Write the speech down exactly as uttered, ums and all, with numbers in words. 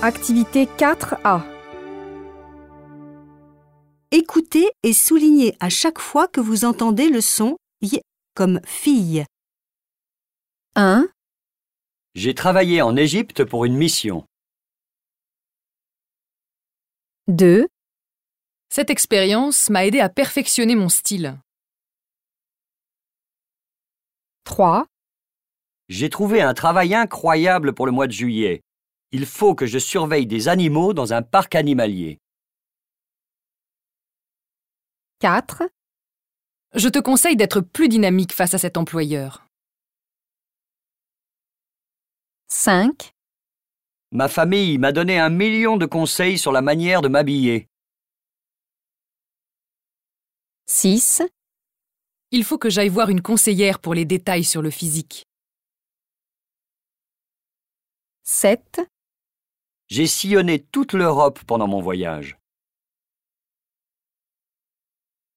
Activité quatre A. Écoutez et soulignez à chaque fois que vous entendez le son y comme fille. un, J'ai travaillé en Égypte pour une mission. deux, Cette expérience m'a aidé à perfectionner mon style. trois, J'ai trouvé un travail incroyable pour le mois de juillet. Il faut que je surveille des animaux dans un parc animalier. quatre, Je te conseille d'être plus dynamique face à cet employeur. cinq, Ma famille m'a donné un million de conseils sur la manière de m'habiller. six, Il faut que j'aille voir une conseillère pour les détails sur le physique. sept, J'ai sillonné toute l'Europe pendant mon voyage.